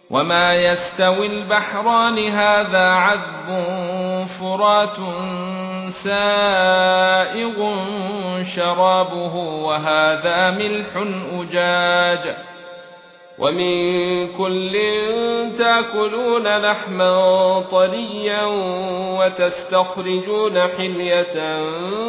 وما يستوي البحران هذا عذب فرات سائغ شرابه وهذا ملح أجاج ومن كل تأكلون لحما طريا وتستخرجون حلية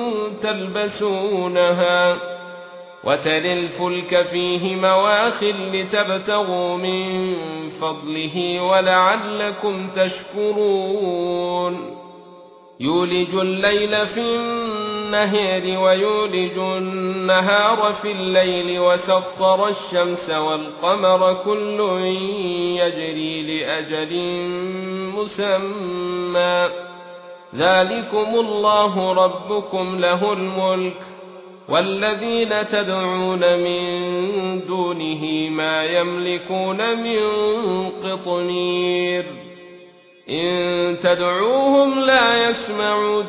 تلبسونها وترى الفلك فيه مواخر لتبتغوا من فضله ولعلكم تشكرون يولج الليل في النهار ويولج النهار في الليل وسخر الشمس والقمر كل يجري لأجل مسمى ذلكم الله ربكم له الملك والذين تدعون من دونه ما يملكون من قطمير إن تدعوهم لا يسمعوا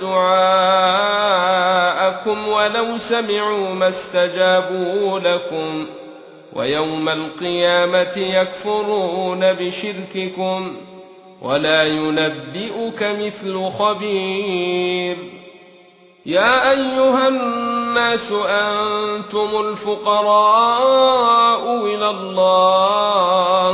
دعاءكم ولو سمعوا ما استجابوا لكم ويوم القيامة يكفرون بشرككم ولا ينبئك مثل خبير يا أيها الناس أنتم الفقراء إلى الله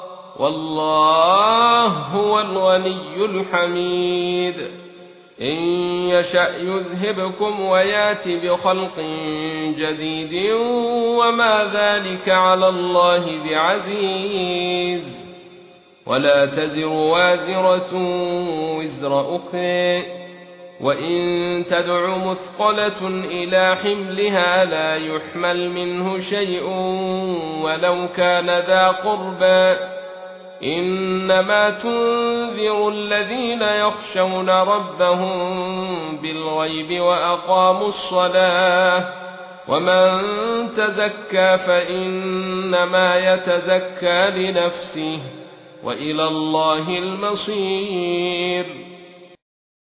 والله هو الغني الحميد إن يشأ يذهبكم ويات بخلق جديد وما ذلك على الله بعزيز ولا تزر وازرة وزر أخرى وإن تدع مثقلة إلى حملها لا يحمل منه شيء ولو كان ذا قربى إنما تنذر الذين يخشون ربهم بالغيب وأقاموا الصلاة ومن تزكى فإنما يتزكى لنفسه وإلى الله المصير